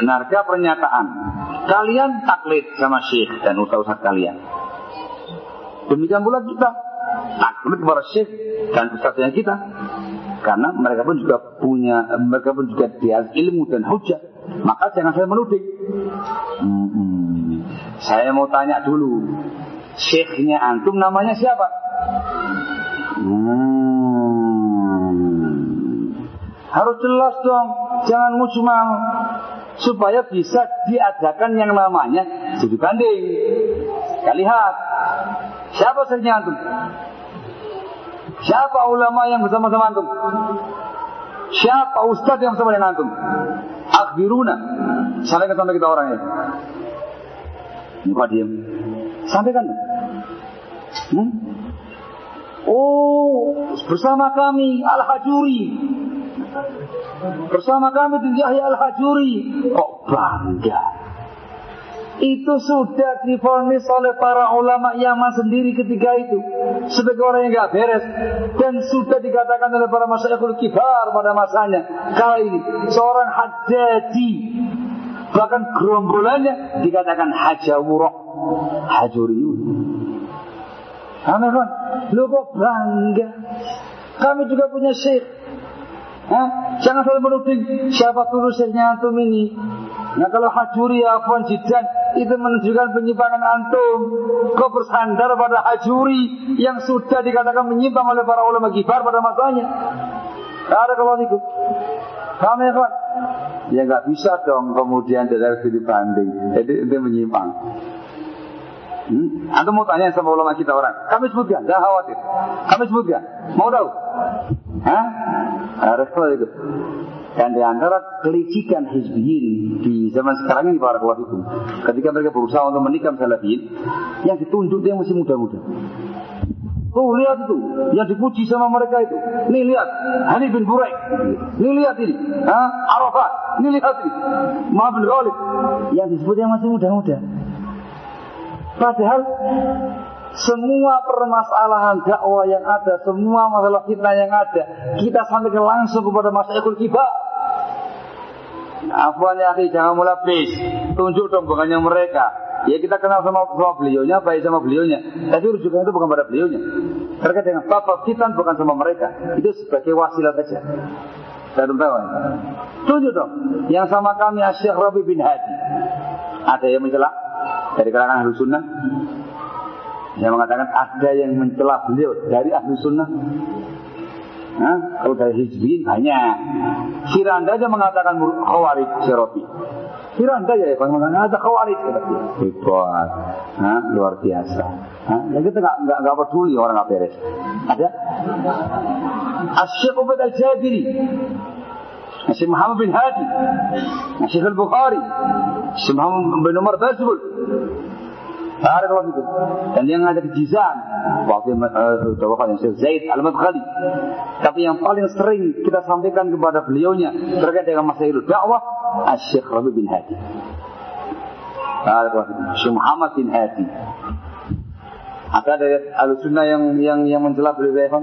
benarkah pernyataan kalian taklid sama syekh dan ustaz-ustaz kalian? Demikian pula kita taklid kepada syekh dan ustaznya kita, karena mereka pun juga dia ilmu dan hujah. Maka jangan saya menuding. Saya mau tanya dulu, syekhnya antum namanya siapa? Harus jelas dong, jangan mujmal, supaya bisa diadakan yang namanya studi banding. Kita lihat siapa syekhnya antum, siapa ulama yang bersama-sama antum, siapa ustaz yang bersama dengan antum. Akhbiruna, sampaikan sampai kita orangnya. Muka diam, sampaikan. Oh, bersama kami Al-Hajuri, bersama kami di Yahya Al-Hajuri. Kok bangga? Itu sudah divonis oleh para ulama Yaman sendiri ketika itu sebagai orang yang gak beres, dan sudah dikatakan oleh para masyayikhul kibar pada masanya. Kali ini seorang Haddadi, bahkan gerombolannya dikatakan Hajawurah, Hajuriyun. Aneh kan? Lu kok bangga? Kami juga punya syekh. Jangan selalu menuding siapa tulisnya antum ini. Nah kalau Hajuri, Afwan, Jidan, itu menunjukkan penyimpangan antum. Kau bersandar pada Hajuri yang sudah dikatakan menyimpang oleh para ulama kibar pada masanya. Ada kalau itu kami kan, ya nggak bisa dong kemudian dari sudut pandang. Jadi itu menyimpang. Antum mau tanya sama ulama kita orang, kami sebutkan, jangan khawatir. Kami sebutkan, mau tahu? Harus tahu itu. Dan di antara kelicikan hizbiyin di zaman sekarang ini, barakallahu fikum, ketika mereka berusaha untuk menikam salafiyin, yang ditunjuk dia masih muda-muda. Oh lihat itu, yang dipuji sama mereka itu. Nih lihat, Hani bin Buraik. Nih lihat ini, Arafat. Nih lihat ini, Muhammad bin Khalid. Yang disebut yang masih muda-muda. Padahal semua permasalahan dakwah yang ada, semua masalah fitnah yang ada, kita sampaikan langsung kepada masyayikhul kibar. Afwan ya akhi, jangan mulapis. Tunjuk dong bukannya mereka. Ya kita kenal sama beliaunya, baik sama beliaunya, tapi rujukan itu bukan pada beliaunya. Terkait dengan bab fitan bukan sama mereka. Itu sebagai wasilah saja. Saya tahu. Tunjuk dong. Yang sama kami Syekh Rabi bin Hadi. Ada yang mencela dari kalangan Ahlus Sunnah? Saya mengatakan ada yang mencela beliau dari Ahlus Sunnah. Kalau dari hizbiyin banyak. Firanda aja mengatakan khawarij Syarafi. Firanda ya, kalau mengatakan ada khawarij kata dia. Hebat, luar biasa. Yang kita nggak peduli orang nggak beres. Ada Asy-Syaikh Ubaid Al-Jabiri, Syekh Muhammad bin Hadi, Syekh Al-Bukhari, Syekh Muhammad bin Umar Tazbul. Ada kalau gitu. Dan yang ada di Jizan, waktu yang Syekh Zaid Al-Madkhali. Tapi yang paling sering kita sampaikan kepada beliaunya terkait dengan masalah dakwah, Syekh Rabi bin Hadi. Ada kalau gitu. Syekh Muhammad bin Hadi. Ada dari Ahlussunnah yang mencela beliau.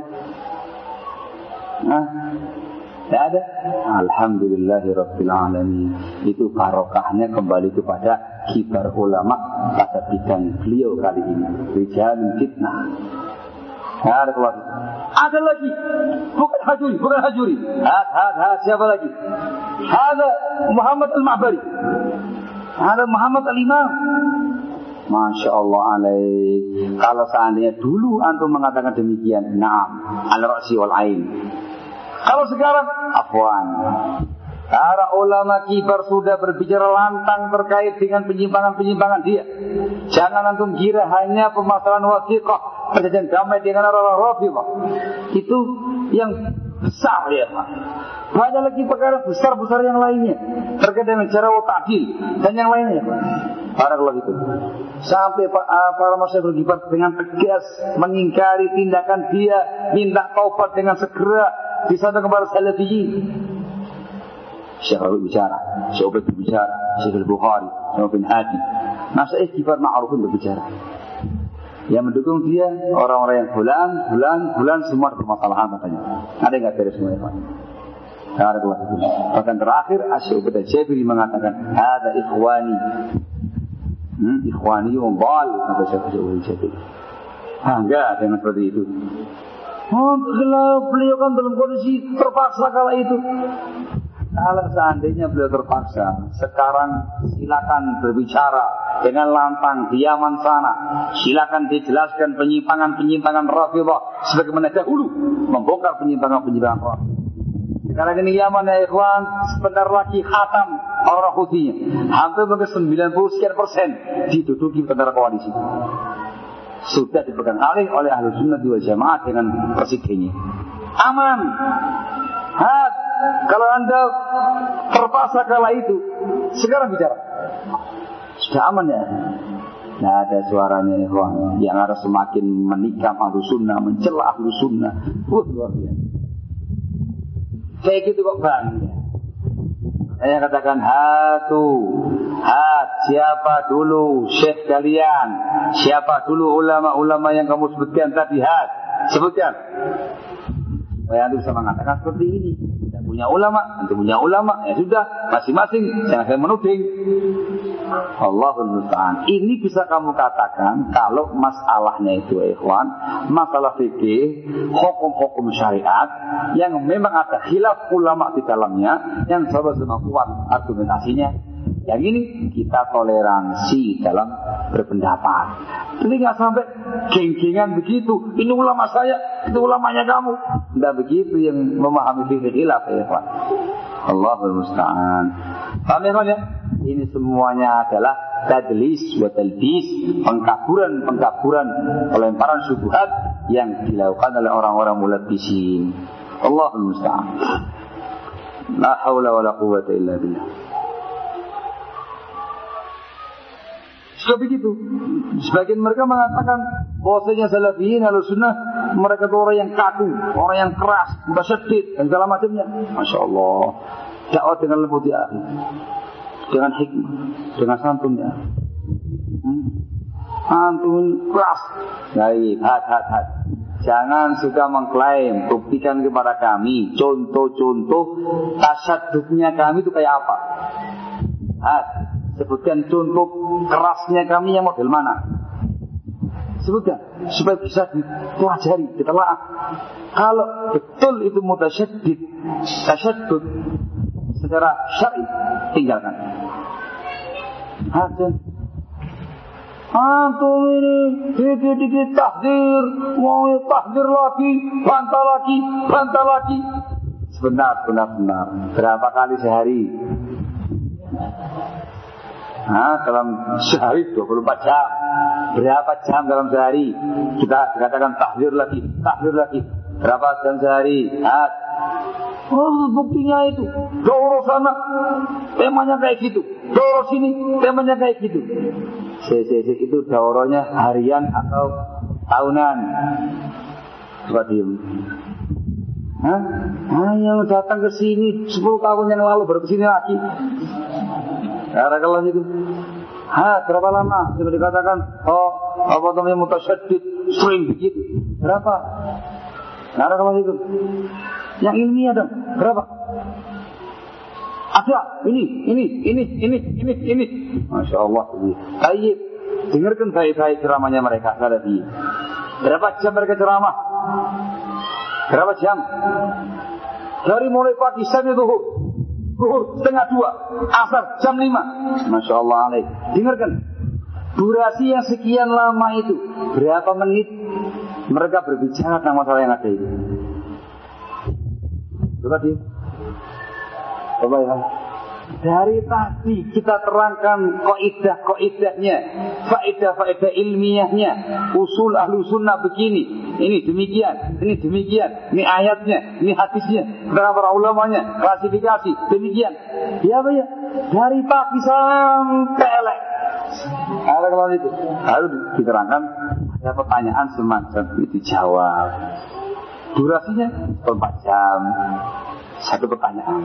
Tidak ada. Alhamdulillahirabbil alamin. Itu barokahnya kembali kepada kibar ulama pada bidang beliau kali ini. Rijalul fitnah. Ada lagi, bukan Hajuri. Siapa lagi? Ada Muhammad Al-Ma'bari. Ada Muhammad Al-Imam. Masya Allah alaih. Kalau seandainya dulu antum mengatakan demikian, na'am, al-ra'si wal-ain. Kalau sekarang, afwan. Para ulama kibar sudah berbicara lantang terkait dengan penyimpangan-penyimpangan dia. Jangan antum kira hanya permasalahan wasiqah, perjanjian damai dengan orang Rafidhah. Itu yang besar ya Pak. Banyak lagi perkara besar-besar yang lainnya terkait dengan cara ta'dil dan yang lainnya Pak. Barakallahu fikum. Sampai para masyaikh kibar dengan tegas mengingkari tindakan dia, minta taubat dengan segera disampaikan kepada salafiyin. Syekh Rabi bicara, Syekh Ubaid berbicara, Syekh Al-Bukhari, Syekh bin Hadi. Masyaikh kibar ma'rufun berbicara. Yang mendukung dia orang-orang yang bulan semua bermasalahan katanya. Ada yang enggak beres semua Pak. Bahkan terakhir Asy'ub Jabiri mengatakan, "Hada ikhwani." Ikhwani yumbal, kata Asy'ub Jabiri. Enggak dengan seperti itu. Beliau kan dalam kondisi terpaksa kala itu. Kalau seandainya beliau terpaksa, sekarang silakan berbicara dengan lantang di Yaman sana. Silakan dijelaskan penyimpangan-penyimpangan Rafidhah sebagaimana dahulu membongkar penyimpangan-penyimpangan Rafidhah. Sekarang ini Yaman ya ikhwan, sebentar lagi khatam orang Houthi-nya. Hampir 90% diduduki tentara koalisi. Sudah dipegang alih oleh Ahlus Sunnah wal Jamaah dengan presidennya. Aman. Kalau Anda terpaksa kala itu, sekarang bicara. Sudah aman ya? Nah ada suaranya ikhwan yang harus semakin menikam Ahlus Sunnah, mencela Ahlus Sunnah. Luar biasa. Kayak gitu kok bang. Saya katakan siapa dulu syekh kalian, siapa dulu ulama-ulama yang kamu sebutkan tadi, sebutkan. Saya bisa mengatakan seperti ini. Tidak punya ulama, nanti punya ulama, ya sudah, masing-masing jangan saya menuding. Allahul musta'an. Ini bisa kamu katakan kalau masalahnya itu ikhwan, masalah fikih, hukum-hukum syariat yang memang ada khilaf ulama di dalamnya, yang sama-sama kuat argumentasinya. Yang ini kita toleransi dalam berpendapat. Jadi nggak sampai geng-gengan begitu. Ini ulama saya, itu ulamanya kamu. Tidak begitu yang memahami fikih khilaf ya Pak. Allahul musta'an. Paham ya? Ini semuanya adalah tadlis wa talbis, pengkaburan, pelemparan syubhat yang dilakukan oleh orang-orang mulabbisin. Allahul musta'an. La haula wa la quwwata illa billah. Sudah begitu. Sebagian mereka mengatakan bahwasanya salafiyin Ahlus Sunnah mereka itu orang yang kaku, orang yang keras, mutasyadid dan segala macamnya. Masya Allah. Dakwah dengan lembut ya, dengan hikmah, dengan santun ya. Santun keras. Baik, hat. Jangan suka mengklaim, buktikan kepada kami contoh-contoh tasyadudnya kami itu kayak apa. Sebutkan contoh kerasnya kami yang model mana. Sebutkan supaya bisa dipelajari, ditelaah. Kalau betul itu mutasyadid, tasyadud secara syar'i, tinggalkan. Antum ini dikit-dikit tahdir, mau tahdir lagi, bantah lagi. Sebentar. Berapa kali sehari? Dalam sehari 24 jam. Berapa jam dalam sehari? Kita katakan tahdir lagi. Berapa jam sehari? Buktinya itu. Doro sana, temanya kayak gitu. Doro sini, temanya kayak gitu. Itu doronya harian atau tahunan? Coba diem. Yang datang ke sini 10 tahun yang lalu baru ke sini lagi. Kalau itu, berapa lama? Sudah dikatakan, apa namanya mutasyadid, sering begitu. Berapa? Kalau itu, yang ilmiah dong, berapa? Ada, ini. Masya Allah. Baik, dengarkan baik-baik ceramahnya mereka. Berapa jam mereka ceramah? Berapa jam? Dari mulai pagi sampai zuhur 1:30, asar jam 5. Masya Allah alaih. Dengarkan, durasi yang sekian lama itu, berapa menit mereka berbicara tentang masalah yang ada itu. Coba ya. Dari tadi kita terangkan kaidah-kaidahnya, faedah-faedah ilmiahnya, usul Ahlus Sunnah begini, ini demikian, ini ayatnya, ini hadisnya, para ulamanya, klasifikasi, demikian. Ya apa ya? Dari pagi sampai elek. Kalau itu harus diterangkan, ada pertanyaan semacam itu dijawab. Durasinya 4 jam, satu pertanyaan.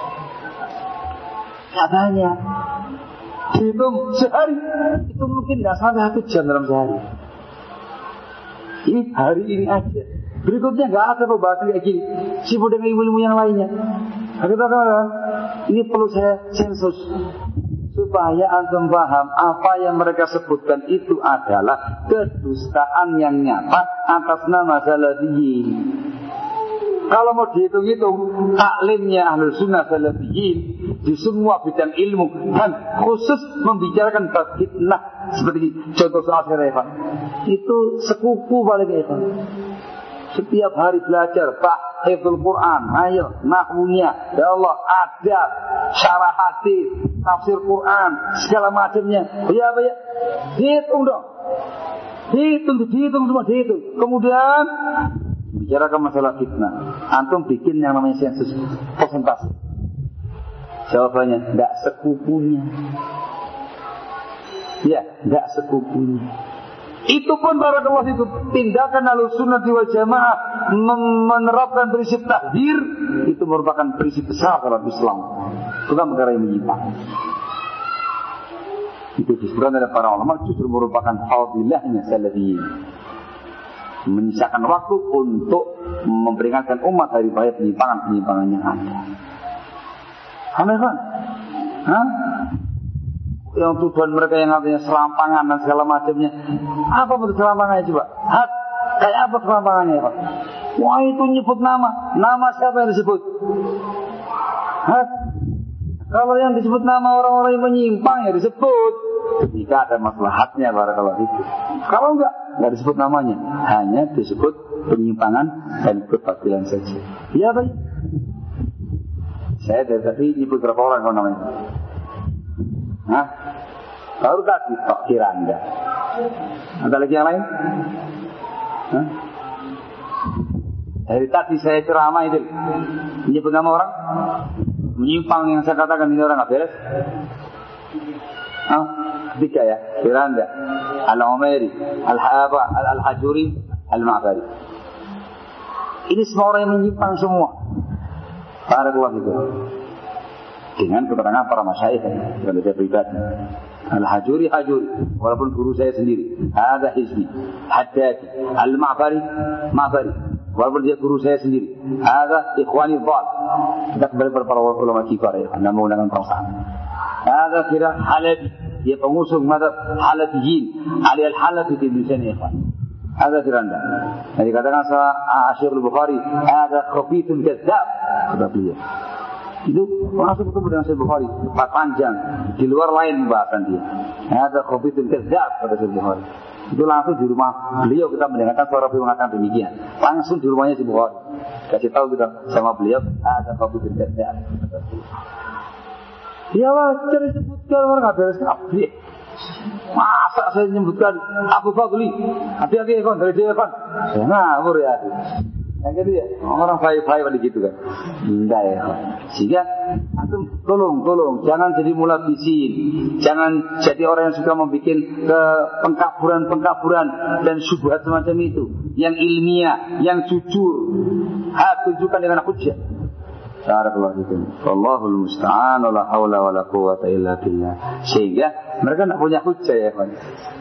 Katanya hitung sehari itu mungkin tidak sampai 1 jam dalam sehari. Ini hari ini aja. Berikutnya nggak ada pembahasan kayak gini. Sibuk dengan ilmu yang lainnya. Ini perlu saya sensus supaya antum paham apa yang mereka sebutkan itu adalah kedustaan yang nyata atas nama salafiyin. Kalau mau dihitung-hitung taklimnya Ahlus Sunnah Salafiyin di semua bidang ilmu dan khusus membicarakan bab fitnah seperti contoh soal Pak, itu sekufu paling itu. Setiap hari belajar hifdzul Quran, ayo nahwunya, ya Allah, adab, syarah hadis, tafsir Quran, segala macamnya. Ya apa ya? Dihitung dong. Dihitung semua dihitung. Kemudian bicarakan masalah fitnah. Antum bikin yang namanya sensus persentase. Jawabannya enggak sekupunya. Ya, enggak sekupunya. Itu pun barakallahu itu tindakan Ahlussunnah wal Jamaah menerapkan prinsip tahdzir itu merupakan prinsip besar dalam Islam. Bukan perkara yang menyimpang. Itu disebutkan oleh para ulama justru merupakan fadilahnya salafiyin. Menyisakan waktu untuk memperingatkan umat dari bahaya penyimpangan yang ada. Aneh kan? Yang tuduhan mereka yang artinya serampangan dan segala macamnya. Apa bentuk serampangannya coba? Kayak apa serampangannya Pak? Wah itu nyebut nama siapa yang disebut? Kalau yang disebut nama orang-orang yang menyimpang ya disebut. Jika ada maslahatnya barakallahu itu. Kalau enggak disebut namanya, hanya disebut penyimpangan dan kebatilan saja. Iya Pak. Saya dari tadi nyebut berapa orang kalau namanya? Baru tadi tok kira Anda. Ada lagi yang lain? Dari tadi saya ceramah itu menyebut nama orang menyimpang yang saya katakan ini orang nggak beres. Ketiga ya, kira Anda Al-Umairi, Al-Hajuri, Al-Ma'bari. Ini semua orang yang menyimpang semua. Barakallahu itu. Dengan keterangan para masyayikh yang saya pribadi. Al-Hajuri, walaupun guru saya sendiri. Ada hizbi, Haddadi, Al-Ma'bari, walaupun dia guru saya sendiri. Ada ikhwani dhal. Kita kembali kepada para ulama kibar ya, nama menggunakan perasaan. Ada kira Halabi, dia pengusung mazhab Halabiyin, Ali Al-Halabi di Indonesia ya, ikhwan. Ada kira Anda. Jadi katakan Syekh Al-Bukhari, ada khabithun kadzdzab, kata beliau. Itu langsung ketemu dengan Syekh Bukhari, panjang, di luar lain pembahasan dia. Ada khabithun kadzdzab, kata Syekh Bukhari. Itu langsung di rumah beliau kita mendengarkan suara beliau mengatakan demikian. Langsung di rumahnya Syekh Bukhari. Kasih tahu kita sama beliau, ada khabithun kadzdzab. Ya wajar disebutkan orang nggak beres kabeh. Masa saya menyebutkan Abu Fadli, hati-hati kon dari dia kan, saya ngawur ya. Yang gitu ya, orang baik-baik pada gitu kan. Enggak ya. Sehingga antum tolong jangan jadi mulabisin, jangan jadi orang yang suka membuat pengkaburan dan syubhat semacam itu, yang ilmiah, yang jujur, tunjukkan dengan hujjah. Allahul musta'an, la haula wala quwwata illa billah. Sehingga mereka tidak punya hujjah ya,